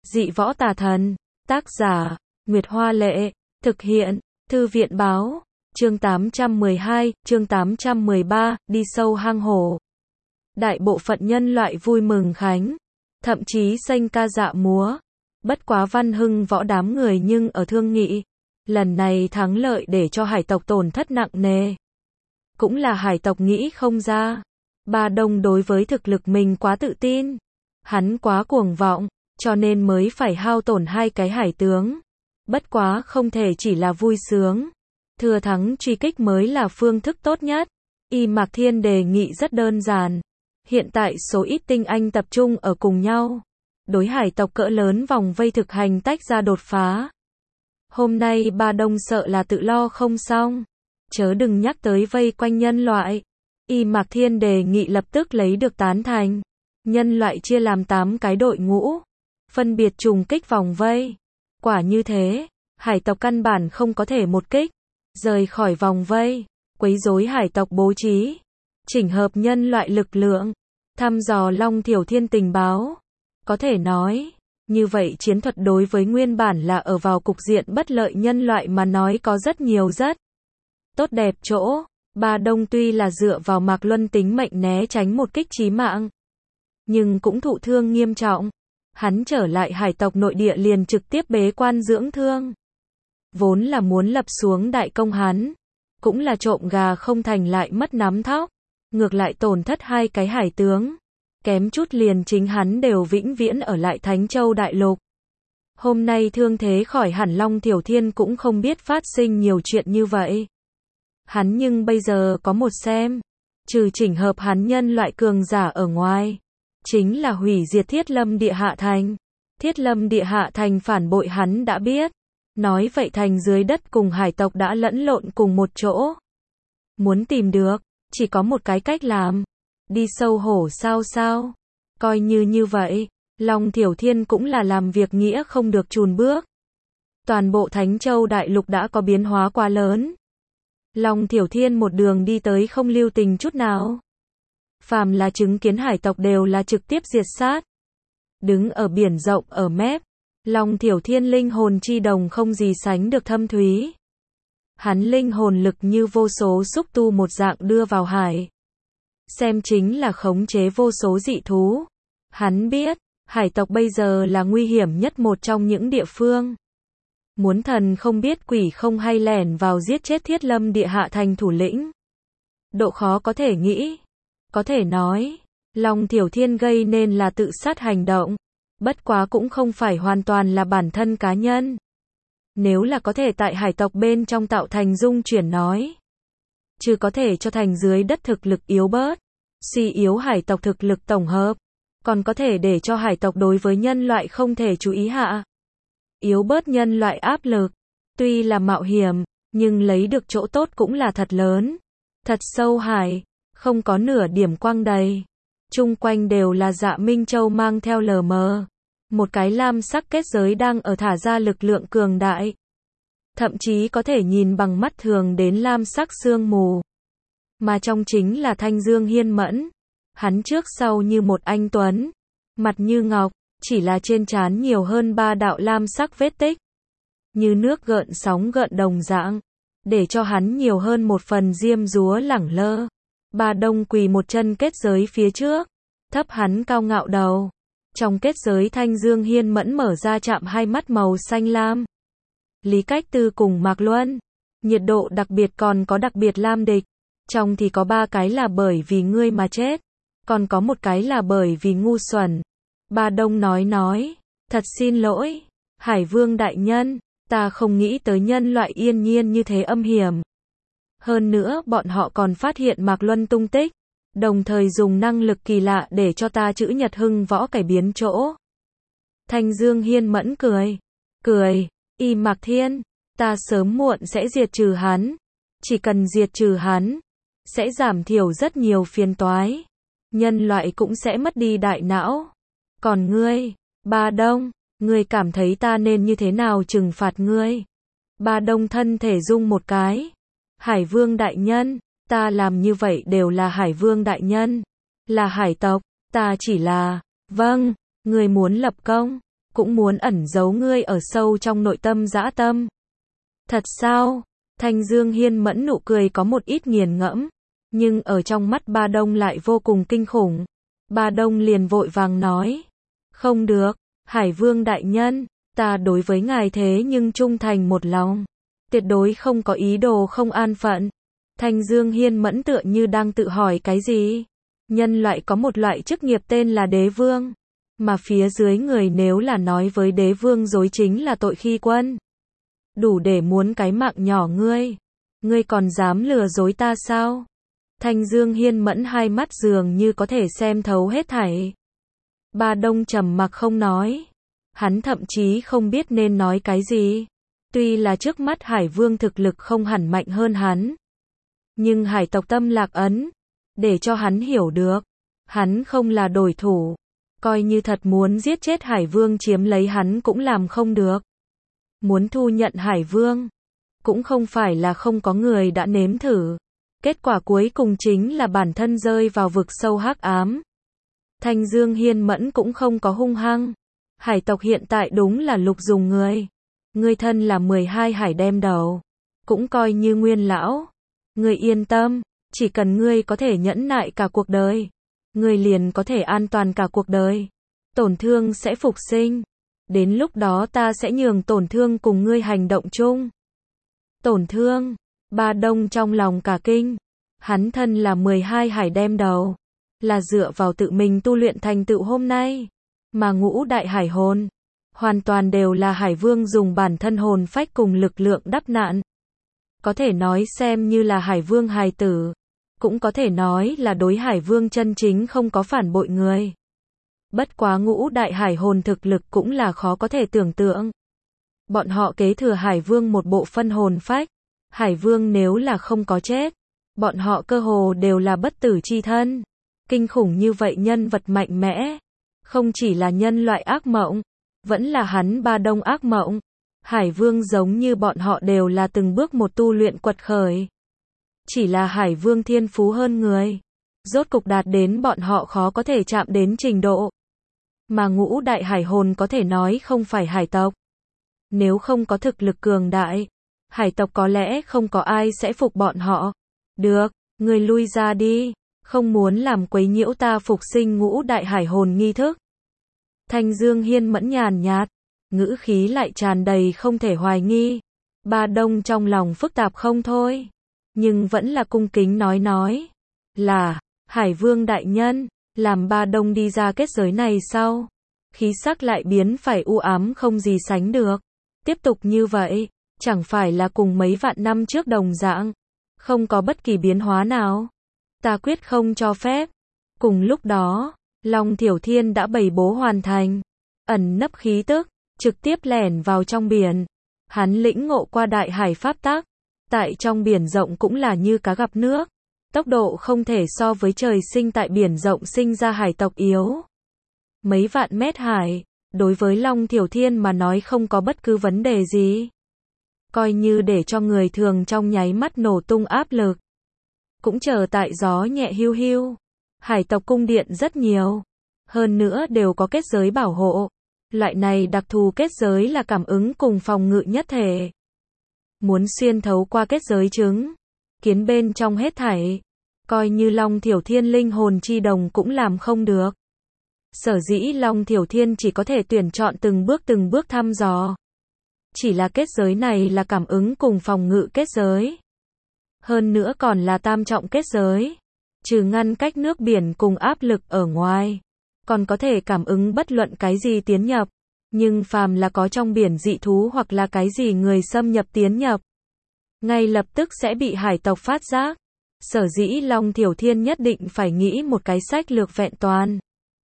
Dị võ tà thần. Tác giả, Nguyệt Hoa Lệ. Thực hiện, Thư viện Báo. Chương 812, chương 813, đi sâu hang hổ. Đại bộ phận nhân loại vui mừng khánh. Thậm chí xanh ca dạ múa. Bất quá văn hưng võ đám người nhưng ở thương nghị. Lần này thắng lợi để cho hải tộc tổn thất nặng nề. Cũng là hải tộc nghĩ không ra. Ba Đông đối với thực lực mình quá tự tin. Hắn quá cuồng vọng, cho nên mới phải hao tổn hai cái hải tướng. Bất quá không thể chỉ là vui sướng. Thừa thắng truy kích mới là phương thức tốt nhất. Y Mạc Thiên đề nghị rất đơn giản. Hiện tại số ít tinh anh tập trung ở cùng nhau. Đối hải tộc cỡ lớn vòng vây thực hành tách ra đột phá. Hôm nay Ba Đông sợ là tự lo không xong. Chớ đừng nhắc tới vây quanh nhân loại. Y Mạc Thiên đề nghị lập tức lấy được tán thành. Nhân loại chia làm 8 cái đội ngũ. Phân biệt trùng kích vòng vây. Quả như thế, hải tộc căn bản không có thể một kích. Rời khỏi vòng vây. Quấy rối hải tộc bố trí. Chỉnh hợp nhân loại lực lượng. Thăm dò Long Thiểu Thiên tình báo. Có thể nói, như vậy chiến thuật đối với nguyên bản là ở vào cục diện bất lợi nhân loại mà nói có rất nhiều rất tốt đẹp chỗ. Ba Đông tuy là dựa vào Mạc Luân tính mệnh né tránh một kích chí mạng, nhưng cũng thụ thương nghiêm trọng. Hắn trở lại hải tộc nội địa liền trực tiếp bế quan dưỡng thương. Vốn là muốn lập xuống đại công hắn, cũng là trộm gà không thành lại mất nắm thóc. Ngược lại tổn thất hai cái hải tướng. Kém chút liền chính hắn đều vĩnh viễn ở lại Thánh Châu Đại Lục. Hôm nay thương thế khỏi hẳn Long Thiểu Thiên cũng không biết phát sinh nhiều chuyện như vậy. Hắn nhưng bây giờ có một xem. Trừ chỉnh hợp hắn nhân loại cường giả ở ngoài. Chính là hủy diệt Thiết Lâm Địa Hạ Thành. Thiết Lâm Địa Hạ Thành phản bội hắn đã biết. Nói vậy thành dưới đất cùng hải tộc đã lẫn lộn cùng một chỗ. Muốn tìm được, chỉ có một cái cách làm. Đi sâu hổ sao. Coi như vậy, Long Thiểu Thiên cũng là làm việc nghĩa không được chùn bước. Toàn bộ Thánh Châu Đại Lục đã có biến hóa quá lớn. Long Thiểu Thiên một đường đi tới không lưu tình chút nào. Phàm là chứng kiến hải tộc đều là trực tiếp diệt sát. Đứng ở biển rộng ở mép, Long Thiểu Thiên linh hồn chi đồng không gì sánh được thâm thúy. Hắn linh hồn lực như vô số xúc tu một dạng đưa vào hải. Xem chính là khống chế vô số dị thú. Hắn biết, hải tộc bây giờ là nguy hiểm nhất một trong những địa phương. Muốn thần không biết quỷ không hay lẻn vào giết chết Thiết Lâm Địa Hạ Thành thủ lĩnh. Độ khó có thể nghĩ. Có thể nói, Long Thiểu Thiên gây nên là tự sát hành động. Bất quá cũng không phải hoàn toàn là bản thân cá nhân. Nếu là có thể tại hải tộc bên trong tạo thành dung chuyển nói. Chứ có thể cho thành dưới đất thực lực yếu bớt. Suy yếu hải tộc thực lực tổng hợp. Còn có thể để cho hải tộc đối với nhân loại không thể chú ý hạ. Yếu bớt nhân loại áp lực. Tuy là mạo hiểm, nhưng lấy được chỗ tốt cũng là thật lớn. Thật sâu hải, không có nửa điểm quang đầy. Chung quanh đều là Dạ Minh Châu mang theo lờ mờ. Một cái lam sắc kết giới đang ở thả ra lực lượng cường đại. Thậm chí có thể nhìn bằng mắt thường đến lam sắc sương mù. Mà trong chính là Thanh Dương Hiên Mẫn. Hắn trước sau như một anh tuấn. Mặt như ngọc, chỉ là trên trán nhiều hơn 3 đạo lam sắc vết tích. Như nước gợn sóng gợn đồng dạng. Để cho hắn nhiều hơn một phần diêm dúa lẳng lơ. Ba Đông quỳ một chân kết giới phía trước. Thấp hắn cao ngạo đầu. Trong kết giới Thanh Dương Hiên Mẫn mở ra chạm hai mắt màu xanh lam. Lý Cách Tư cùng Mạc Luân. Nhiệt độ đặc biệt còn có đặc biệt lam địch. Trong thì có 3 cái là bởi vì ngươi mà chết. Còn có một cái là bởi vì ngu xuẩn. Ba Đông nói. Thật xin lỗi. Hải Vương đại nhân. Ta không nghĩ tới nhân loại yên nhiên như thế âm hiểm. Hơn nữa bọn họ còn phát hiện Mạc Luân tung tích. Đồng thời dùng năng lực kỳ lạ để cho ta chữ Nhật Hưng Võ cải biến chỗ. Thanh Dương Hiên Mẫn cười. Y Mạc Thiên. Ta sớm muộn sẽ diệt trừ hắn. Chỉ cần diệt trừ hắn. Sẽ giảm thiểu rất nhiều phiền toái. Nhân loại cũng sẽ mất đi đại não. Còn ngươi, Ba Đông, ngươi cảm thấy ta nên như thế nào trừng phạt ngươi? Ba Đông thân thể rung một cái. Hải Vương đại nhân, ta làm như vậy đều là Hải Vương đại nhân. Là hải tộc, ta chỉ là, vâng, ngươi muốn lập công. cũng muốn ẩn giấu ngươi ở sâu trong nội tâm dã tâm. Thật sao? Thanh Dương Hiên Mẫn nụ cười có một ít nghiền ngẫm, nhưng ở trong mắt Ba Đông lại vô cùng kinh khủng. Ba Đông liền vội vàng nói, không được, Hải Vương đại nhân, ta đối với ngài thế nhưng trung thành một lòng, tuyệt đối không có ý đồ không an phận. Thanh Dương Hiên Mẫn tựa như đang tự hỏi cái gì. Nhân loại có một loại chức nghiệp tên là đế vương, mà phía dưới người nếu là nói với đế vương dối chính là tội khi quân. Đủ để muốn cái mạng nhỏ ngươi còn dám lừa dối ta sao? Thanh Dương Hiên Mẫn hai mắt dường như có thể xem thấu hết thảy. Ba Đông trầm mặc không nói. Hắn thậm chí không biết nên nói cái gì. Tuy là trước mắt Hải Vương thực lực không hẳn mạnh hơn hắn, nhưng hải tộc tâm lạc ấn, để cho hắn hiểu được, hắn không là đối thủ. Coi như thật muốn giết chết Hải Vương chiếm lấy hắn cũng làm không được. Muốn thu nhận Hải Vương, cũng không phải là không có người đã nếm thử. Kết quả cuối cùng chính là bản thân rơi vào vực sâu hắc ám. Thanh Dương Hiên Mẫn cũng không có hung hăng. Hải tộc hiện tại đúng là lục dùng người. Ngươi thân là 12 hải đem đầu, cũng coi như nguyên lão. Ngươi yên tâm, chỉ cần ngươi có thể nhẫn nại cả cuộc đời, ngươi liền có thể an toàn cả cuộc đời. Tổn thương sẽ phục sinh. Đến lúc đó ta sẽ nhường tổn thương cùng ngươi hành động chung. Tổn thương? Ba Đông trong lòng cả kinh. Hắn thân là 12 hải đem đầu, là dựa vào tự mình tu luyện thành tựu hôm nay. Mà ngũ đại hải hồn, hoàn toàn đều là Hải Vương dùng bản thân hồn phách cùng lực lượng đắp nạn. Có thể nói xem như là Hải Vương hài tử, cũng có thể nói là đối Hải Vương chân chính không có phản bội người. Bất quá ngũ đại hải hồn thực lực cũng là khó có thể tưởng tượng. Bọn họ kế thừa Hải Vương một bộ phân hồn phách. Hải Vương nếu là không có chết, bọn họ cơ hồ đều là bất tử chi thân. Kinh khủng như vậy nhân vật mạnh mẽ, không chỉ là nhân loại ác mộng, vẫn là hắn Ba Đông ác mộng. Hải Vương giống như bọn họ đều là từng bước một tu luyện quật khởi. Chỉ là Hải Vương thiên phú hơn người, rốt cục đạt đến bọn họ khó có thể chạm đến trình độ. Mà ngũ đại hải hồn có thể nói không phải hải tộc. Nếu không có thực lực cường đại, hải tộc có lẽ không có ai sẽ phục bọn họ. Được, ngươi lui ra đi, không muốn làm quấy nhiễu ta phục sinh ngũ đại hải hồn nghi thức. Thanh Dương Hiên Mẫn nhàn nhạt, ngữ khí lại tràn đầy không thể hoài nghi. Ba Đông trong lòng phức tạp không thôi, nhưng vẫn là cung kính nói là, Hải Vương đại nhân. Làm Ba Đông đi ra kết giới này sau, khí sắc lại biến phải u ám không gì sánh được. Tiếp tục như vậy, chẳng phải là cùng mấy vạn năm trước đồng dạng, không có bất kỳ biến hóa nào. Ta quyết không cho phép. Cùng lúc đó, Long Thiểu Thiên đã bày bố hoàn thành, ẩn nấp khí tức, trực tiếp lẻn vào trong biển. Hắn lĩnh ngộ qua đại hải pháp tắc, tại trong biển rộng cũng là như cá gặp nước. Tốc độ không thể so với trời sinh tại biển rộng sinh ra hải tộc yếu. Mấy vạn mét hải, đối với Long Thiểu Thiên mà nói không có bất cứ vấn đề gì. Coi như để cho người thường trong nháy mắt nổ tung áp lực. Cũng chờ tại gió nhẹ hiu hiu. Hải tộc cung điện rất nhiều. Hơn nữa đều có kết giới bảo hộ. Loại này đặc thù kết giới là cảm ứng cùng phòng ngự nhất thể. Muốn xuyên thấu qua kết giới chứng kiến bên trong hết thảy, coi như Long Thiểu Thiên linh hồn chi đồng cũng làm không được. Sở dĩ Long Thiểu Thiên chỉ có thể tuyển chọn từng bước thăm dò. Chỉ là kết giới này là cảm ứng cùng phòng ngự kết giới. Hơn nữa còn là tam trọng kết giới. Trừ ngăn cách nước biển cùng áp lực ở ngoài, còn có thể cảm ứng bất luận cái gì tiến nhập. Nhưng phàm là có trong biển dị thú hoặc là cái gì người xâm nhập tiến nhập, ngay lập tức sẽ bị hải tộc phát giác. Sở dĩ Long Thiểu Thiên nhất định phải nghĩ một cái sách lược vẹn toàn.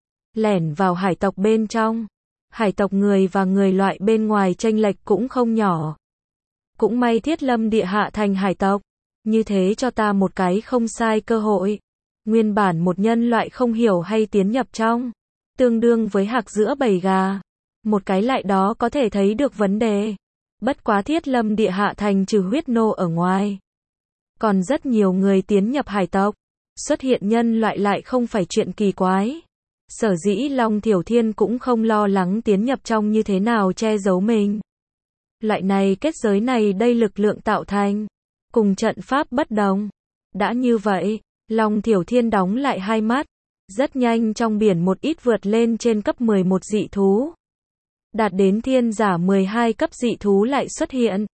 Lẻn vào hải tộc bên trong. Hải tộc người và người loại bên ngoài chênh lệch cũng không nhỏ. Cũng may Thiết Lâm địa hạ thành hải tộc. Như thế cho ta một cái không sai cơ hội. Nguyên bản một nhân loại không hiểu hay tiến nhập trong, tương đương với hạc giữa bầy gà. Một cái lại đó có thể thấy được vấn đề. Bất quá Thiết Lâm địa hạ thành trừ huyết nô ở ngoài, còn rất nhiều người tiến nhập hải tộc. Xuất hiện nhân loại lại không phải chuyện kỳ quái. Sở dĩ Long Thiểu Thiên cũng không lo lắng tiến nhập trong như thế nào che giấu mình. Loại này kết giới này đây lực lượng tạo thành, cùng trận pháp bất đồng. Đã như vậy, Long Thiểu Thiên đóng lại hai mắt, rất nhanh trong biển một ít vượt lên trên cấp 11 dị thú. Đạt đến thiên giả 12 cấp dị thú lại xuất hiện.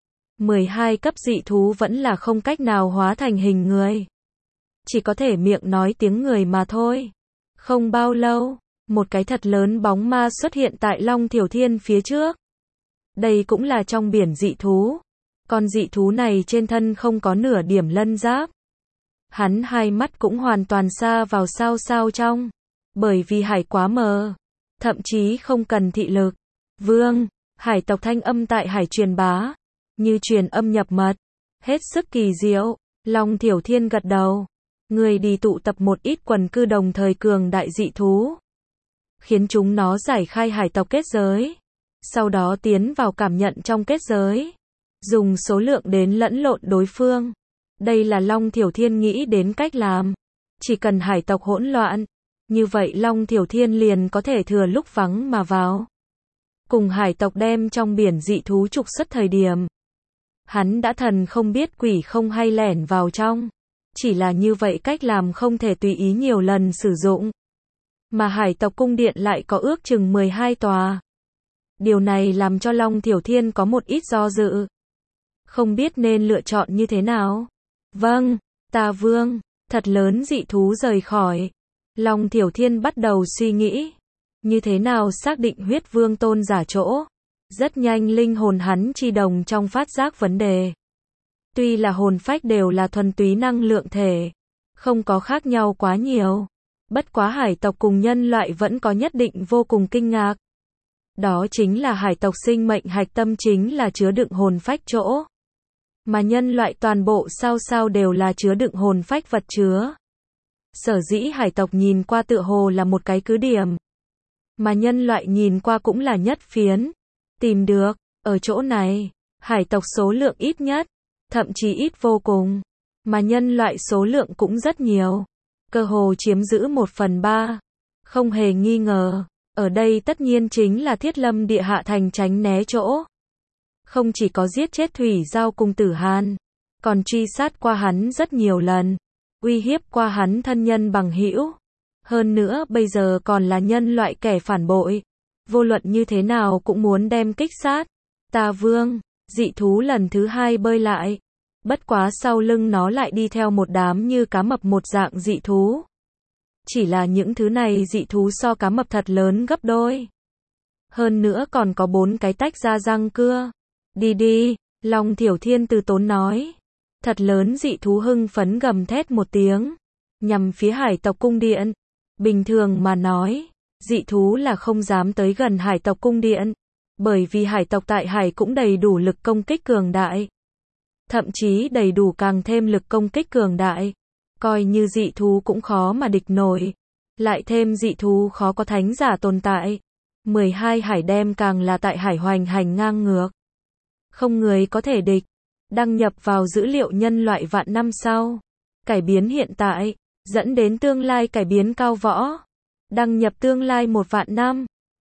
12 cấp dị thú vẫn là không cách nào hóa thành hình người. Chỉ có thể miệng nói tiếng người mà thôi. Không bao lâu, một cái thật lớn bóng ma xuất hiện tại Long Thiểu Thiên phía trước. Đây cũng là trong biển dị thú. Con dị thú này trên thân không có nửa điểm lân giáp. Hắn hai mắt cũng hoàn toàn xa vào sao sao trong. Bởi vì hải quá mờ. Thậm chí không cần thị lực. Vương, hải tộc thanh âm tại hải truyền bá. Như truyền âm nhập mật. Hết sức kỳ diệu. Long Thiểu Thiên gật đầu. Người đi tụ tập một ít quần cư đồng thời cường đại dị thú. Khiến chúng nó giải khai hải tộc kết giới. Sau đó tiến vào cảm nhận trong kết giới. Dùng số lượng đến lẫn lộn đối phương. Đây là Long Thiểu Thiên nghĩ đến cách làm. Chỉ cần hải tộc hỗn loạn. Như vậy Long Thiểu Thiên liền có thể thừa lúc vắng mà vào. Cùng hải tộc đem trong biển dị thú trục xuất thời điểm. Hắn đã thần không biết quỷ không hay lẻn vào trong. Chỉ là như vậy cách làm không thể tùy ý nhiều lần sử dụng. Mà hải tộc cung điện lại có ước chừng 12 tòa. Điều này làm cho Long Thiểu Thiên có một ít do dự. Không biết nên lựa chọn như thế nào. Vâng, ta vương, thật lớn dị thú rời khỏi. Long Thiểu Thiên bắt đầu suy nghĩ. Như thế nào xác định huyết vương tôn giả chỗ. Rất nhanh linh hồn hắn chi đồng trong phát giác vấn đề. Tuy là hồn phách đều là thuần túy năng lượng thể. Không có khác nhau quá nhiều. Bất quá hải tộc cùng nhân loại vẫn có nhất định vô cùng kinh ngạc. Đó chính là hải tộc sinh mệnh hạch tâm chính là chứa đựng hồn phách chỗ. Mà nhân loại toàn bộ sao sao đều là chứa đựng hồn phách vật chứa. Sở dĩ hải tộc nhìn qua tựa hồ là một cái cứ điểm. Mà nhân loại nhìn qua cũng là nhất phiến. Tìm được, ở chỗ này, hải tộc số lượng ít nhất, thậm chí ít vô cùng. Mà nhân loại số lượng cũng rất nhiều. Cơ hồ chiếm giữ 1/3. Không hề nghi ngờ. Ở đây tất nhiên chính là Thiết Lâm địa hạ thành tránh né chỗ. Không chỉ có giết chết Thủy Giao cùng Tử Hàn, còn truy sát qua hắn rất nhiều lần, uy hiếp qua hắn thân nhân bằng hữu. Hơn nữa bây giờ còn là nhân loại kẻ phản bội. Vô luận như thế nào cũng muốn đem kích sát. Ta vương, dị thú lần thứ hai bơi lại. Bất quá sau lưng nó lại đi theo một đám như cá mập một dạng dị thú. Chỉ là những thứ này dị thú so cá mập thật lớn gấp đôi. Hơn nữa còn có 4 cái tách ra răng cưa. Đi đi, Long Thiểu Thiên từ tốn nói. Thật lớn dị thú hưng phấn gầm thét một tiếng. Nhằm phía hải tộc cung điện. Bình thường mà nói, dị thú là không dám tới gần hải tộc cung điện. Bởi vì hải tộc tại hải cũng đầy đủ lực công kích cường đại. Thậm chí đầy đủ càng thêm lực công kích cường đại. Coi như dị thú cũng khó mà địch nổi. Lại thêm dị thú khó có thánh giả tồn tại. 12 hải đem càng là tại hải hoành hành ngang ngược. Không người có thể địch. Đăng nhập vào dữ liệu nhân loại vạn năm sau. Cải biến hiện tại, dẫn đến tương lai cải biến cao võ. Đăng nhập tương lai 1 vạn năm.